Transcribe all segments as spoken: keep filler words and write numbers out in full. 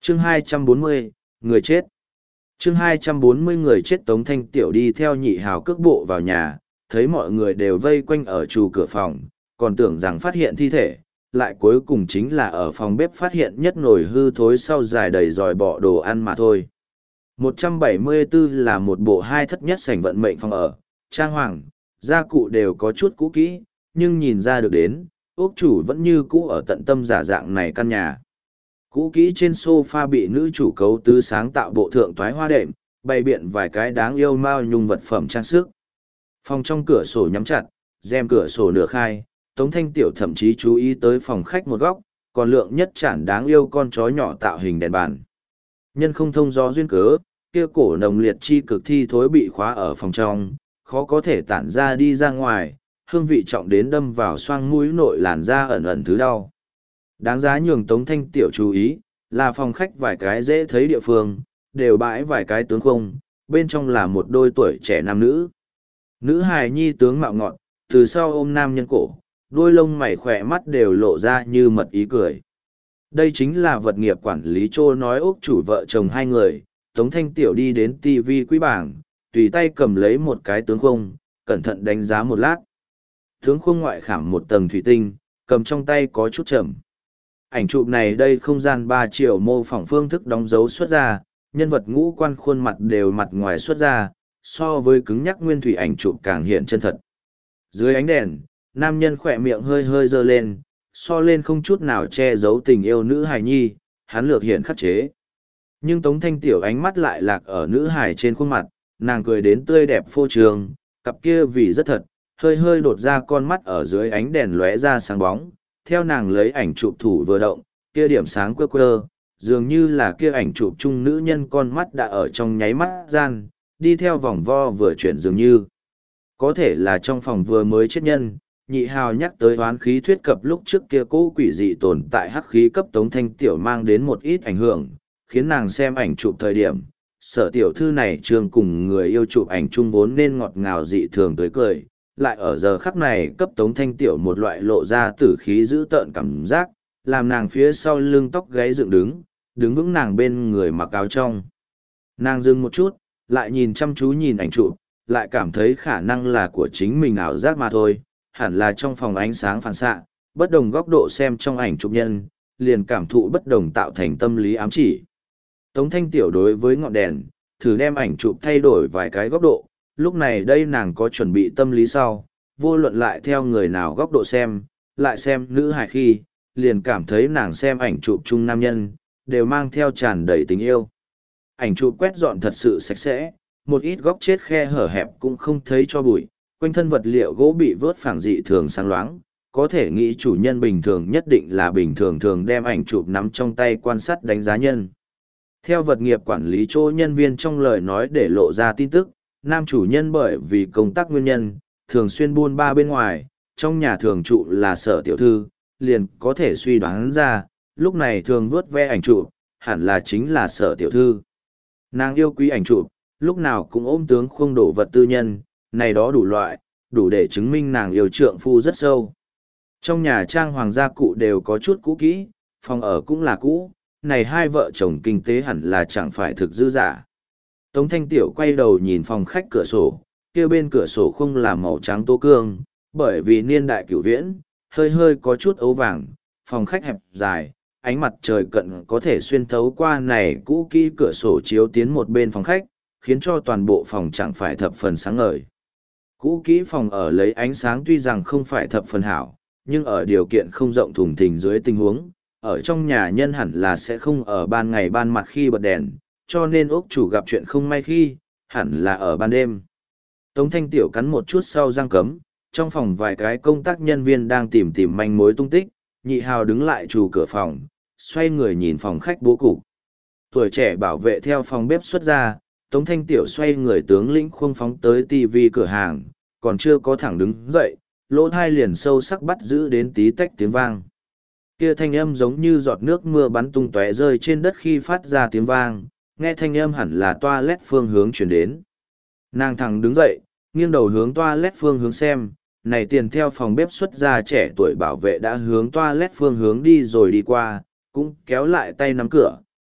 Chương hai trăm bốn mươi, người chết. Chương hai trăm bốn mươi người chết. Tống Thanh Tiểu đi theo Nhị Hào cước bộ vào nhà, thấy mọi người đều vây quanh ở trù cửa phòng, còn tưởng rằng phát hiện thi thể, lại cuối cùng chính là ở phòng bếp phát hiện nhất nồi hư thối sau dài đầy dòi bỏ đồ ăn mà thôi. một trăm bảy mươi tư là một bộ hai thất nhất sảnh vận mệnh phòng ở, trang hoàng, gia cụ đều có chút cũ kỹ, nhưng nhìn ra được đến, ốc chủ vẫn như cũ ở tận tâm giả dạng này căn nhà. Cũ kỹ trên sofa bị nữ chủ cấu tứ sáng tạo bộ thượng thoái hoa đệm, bày biện vài cái đáng yêu mao nhung vật phẩm trang sức. Phòng trong cửa sổ nhắm chặt, rèm cửa sổ nửa khai, Tống Thanh Tiểu thậm chí chú ý tới phòng khách một góc, còn lượng nhất chản đáng yêu con chó nhỏ tạo hình đèn bàn. Nhân không thông do duyên cớ, kia cổ nồng liệt chi cực thi thối bị khóa ở phòng trong, khó có thể tản ra đi ra ngoài, hương vị trọng đến đâm vào xoang mũi nội làn da ẩn ẩn thứ đau. Đáng giá nhường Tống Thanh Tiểu chú ý, là phòng khách vài cái dễ thấy địa phương, đều bãi vài cái tướng không, bên trong là một đôi tuổi trẻ nam nữ. Nữ hài nhi tướng mạo ngọn, từ sau ôm nam nhân cổ, đôi lông mày khỏe mắt đều lộ ra như mật ý cười. Đây chính là vật nghiệp quản lý Trô nói ốc chủ vợ chồng hai người. Tống Thanh Tiểu đi đến ti vi quý bảng, tùy tay cầm lấy một cái tướng khung, cẩn thận đánh giá một lát. Tướng khung ngoại khảm một tầng thủy tinh, cầm trong tay có chút chậm. Ảnh chụp này đây không gian ba chiều mô phỏng phương thức đóng dấu xuất ra, nhân vật ngũ quan khuôn mặt đều mặt ngoài xuất ra, so với cứng nhắc nguyên thủy ảnh chụp càng hiện chân thật. Dưới ánh đèn, nam nhân khỏe miệng hơi hơi dơ lên, so lên không chút nào che giấu tình yêu nữ hài nhi, hắn lược hiện khắc chế. Nhưng Tống Thanh Tiểu ánh mắt lại lạc ở nữ hài trên khuôn mặt, nàng cười đến tươi đẹp phô trường, cặp kia vì rất thật, hơi hơi đột ra con mắt ở dưới ánh đèn lóe ra sáng bóng, theo nàng lấy ảnh chụp thủ vừa động, kia điểm sáng quơ quơ, dường như là kia ảnh chụp chung nữ nhân con mắt đã ở trong nháy mắt gian, đi theo vòng vo vừa chuyển dường như. Có thể là trong phòng vừa mới chết nhân, Nhị Hào nhắc tới oán khí thuyết cập lúc trước kia cố quỷ dị tồn tại hắc khí cấp Tống Thanh Tiểu mang đến một ít ảnh hưởng, khiến nàng xem ảnh chụp thời điểm, sở tiểu thư này trường cùng người yêu chụp ảnh chung vốn nên ngọt ngào dị thường tới cười, lại ở giờ khắc này cấp Tống Thanh Tiểu một loại lộ ra tử khí dữ tợn cảm giác, làm nàng phía sau lưng tóc gáy dựng đứng, đứng vững nàng bên người mặc áo trong. Nàng dừng một chút, lại nhìn chăm chú nhìn ảnh chụp, lại cảm thấy khả năng là của chính mình ảo giác mà thôi, hẳn là trong phòng ánh sáng phản xạ, bất đồng góc độ xem trong ảnh chụp nhân, liền cảm thụ bất đồng tạo thành tâm lý ám chỉ. Tống Thanh Tiểu đối với ngọn đèn, thử đem ảnh chụp thay đổi vài cái góc độ, lúc này đây nàng có chuẩn bị tâm lý sau, vô luận lại theo người nào góc độ xem, lại xem nữ hài khi, liền cảm thấy nàng xem ảnh chụp chung nam nhân, đều mang theo tràn đầy tình yêu. Ảnh chụp quét dọn thật sự sạch sẽ, một ít góc chết khe hở hẹp cũng không thấy cho bụi, quanh thân vật liệu gỗ bị vớt phẳng dị thường sáng loáng, có thể nghĩ chủ nhân bình thường nhất định là bình thường thường đem ảnh chụp nắm trong tay quan sát đánh giá nhân. Theo vật nghiệp quản lý chỗ nhân viên trong lời nói để lộ ra tin tức, nam chủ nhân bởi vì công tác nguyên nhân, thường xuyên buôn ba bên ngoài, trong nhà thường trụ là sở tiểu thư, liền có thể suy đoán ra, lúc này thường vuốt ve ảnh chụp, hẳn là chính là sở tiểu thư. Nàng yêu quý ảnh chụp, lúc nào cũng ôm tướng khuôn đổ vật tư nhân, này đó đủ loại, đủ để chứng minh nàng yêu trượng phu rất sâu. Trong nhà trang hoàng gia cụ đều có chút cũ kỹ, phòng ở cũng là cũ, này hai vợ chồng kinh tế hẳn là chẳng phải thực dư giả. Tống Thanh Tiểu quay đầu nhìn phòng khách cửa sổ, kia bên cửa sổ không là màu trắng tố cương, bởi vì niên đại cửu viễn, hơi hơi có chút ấu vàng, phòng khách hẹp dài, ánh mặt trời cận có thể xuyên thấu qua này cũ kỹ cửa sổ chiếu tiến một bên phòng khách, khiến cho toàn bộ phòng chẳng phải thập phần sáng ngời. Cũ kỹ phòng ở lấy ánh sáng tuy rằng không phải thập phần hảo, nhưng ở điều kiện không rộng thùng thình dưới tình huống, ở trong nhà nhân hẳn là sẽ không ở ban ngày ban mặt khi bật đèn, cho nên ốc chủ gặp chuyện không may khi, hẳn là ở ban đêm. Tống Thanh Tiểu cắn một chút sau răng cấm, trong phòng vài cái công tác nhân viên đang tìm tìm manh mối tung tích, Nhị Hào đứng lại trù cửa phòng, xoay người nhìn phòng khách bố cục. Tuổi trẻ bảo vệ theo phòng bếp xuất ra, Tống Thanh Tiểu xoay người tướng lĩnh khuông phóng tới tivi cửa hàng, còn chưa có thẳng đứng dậy, lỗ thai liền sâu sắc bắt giữ đến tí tách tiếng vang. Kia thanh âm giống như giọt nước mưa bắn tung tóe rơi trên đất khi phát ra tiếng vang, nghe thanh âm hẳn là toilet phương hướng chuyển đến. Nàng thẳng đứng dậy, nghiêng đầu hướng toilet phương hướng xem, này tiền theo phòng bếp xuất ra trẻ tuổi bảo vệ đã hướng toilet phương hướng đi rồi đi qua, cũng kéo lại tay nắm cửa,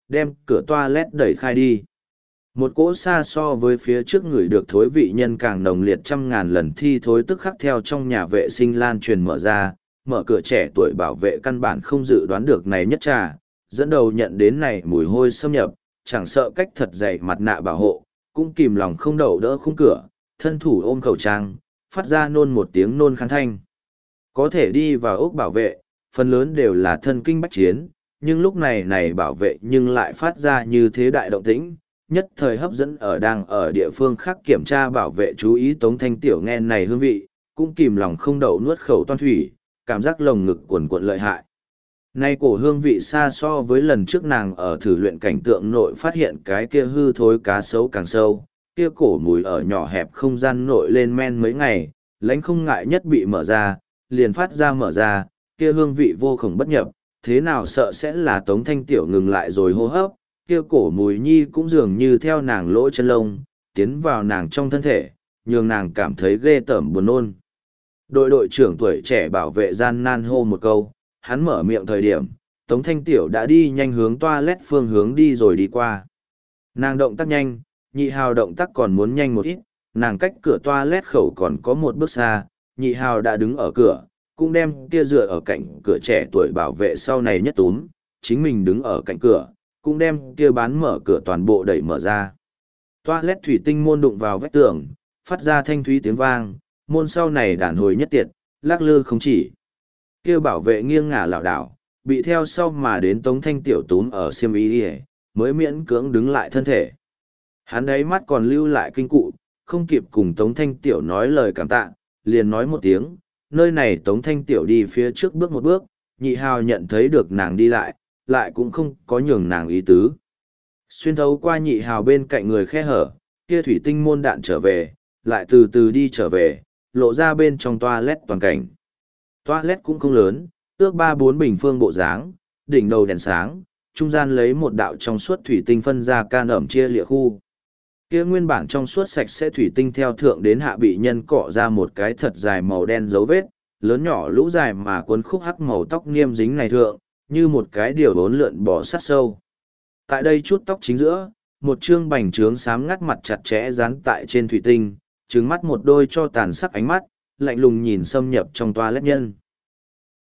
đem cửa toilet đẩy khai đi. Một cỗ xa so với phía trước người được thối vị nhân càng nồng liệt trăm ngàn lần thi thối tức khắc theo trong nhà vệ sinh lan truyền mở ra, mở cửa trẻ tuổi bảo vệ căn bản không dự đoán được này nhất trà, dẫn đầu nhận đến này mùi hôi xâm nhập, chẳng sợ cách thật dày mặt nạ bảo hộ, cũng kìm lòng không đậu đỡ khung cửa, thân thủ ôm khẩu trang, phát ra nôn một tiếng nôn khán thanh. Có thể đi vào ốc bảo vệ, phần lớn đều là thân kinh bách chiến, nhưng lúc này này bảo vệ nhưng lại phát ra như thế đại động tĩnh, nhất thời hấp dẫn ở đang ở địa phương khác kiểm tra bảo vệ chú ý Tống Thanh Tiểu nghe này hương vị, cũng kìm lòng không đậu nuốt khẩu toan thủy, cảm giác lồng ngực cuồn cuộn lợi hại. Nay cổ hương vị xa so với lần trước nàng ở thử luyện cảnh tượng nội phát hiện cái kia hư thối cá sấu càng sâu, kia cổ mùi ở nhỏ hẹp không gian nội lên men mấy ngày, lãnh không ngại nhất bị mở ra, liền phát ra mở ra, kia hương vị vô cùng bất nhập, thế nào sợ sẽ là Tống Thanh Tiểu ngừng lại rồi hô hấp, kia cổ mùi nhi cũng dường như theo nàng lỗ chân lông, tiến vào nàng trong thân thể, nhường nàng cảm thấy ghê tởm buồn nôn. Đội đội trưởng tuổi trẻ bảo vệ gian nan hô một câu, hắn mở miệng thời điểm, Tống Thanh Tiểu đã đi nhanh hướng toilet phương hướng đi rồi đi qua. Nàng động tác nhanh, nhị hào động tác còn muốn nhanh một ít, nàng cách cửa toilet khẩu còn có một bước xa, nhị hào đã đứng ở cửa, cũng đem kia dựa ở cạnh cửa trẻ tuổi bảo vệ sau này nhất túm, chính mình đứng ở cạnh cửa, cũng đem kia bán mở cửa toàn bộ đẩy mở ra. Toilet thủy tinh môn đụng vào vách tường, phát ra thanh thúy tiếng vang, môn sau này đàn hồi nhất tiệt, lắc lư không chỉ. Kia bảo vệ nghiêng ngả lảo đảo, bị theo sau mà đến Tống Thanh Tiểu túm ở xiêm y đi, mới miễn cưỡng đứng lại thân thể. Hắn đấy mắt còn lưu lại kinh cụ, không kịp cùng Tống Thanh Tiểu nói lời cảm tạ, liền nói một tiếng, nơi này Tống Thanh Tiểu đi phía trước bước một bước, nhị hào nhận thấy được nàng đi lại, lại cũng không có nhường nàng ý tứ. Xuyên thấu qua nhị hào bên cạnh người khe hở, kia thủy tinh môn đạn trở về, lại từ từ đi trở về, lộ ra bên trong toilet toàn cảnh. Toilet cũng không lớn, ước ba bốn bình phương bộ dáng, đỉnh đầu đèn sáng, trung gian lấy một đạo trong suốt thủy tinh phân ra can ẩm chia lịa khu. Kia nguyên bản trong suốt sạch sẽ thủy tinh theo thượng đến hạ bị nhân cọ ra một cái thật dài màu đen dấu vết, lớn nhỏ lũ dài mà cuốn khúc hắc màu tóc niêm dính này thượng, như một cái điều bốn lượn bò sát sâu. Tại đây chút tóc chính giữa, một chương bành trướng xám ngắt mặt chặt chẽ dán tại trên thủy tinh, trứng mắt một đôi cho tàn sắc ánh mắt, lạnh lùng nhìn xâm nhập trong toilet nhân.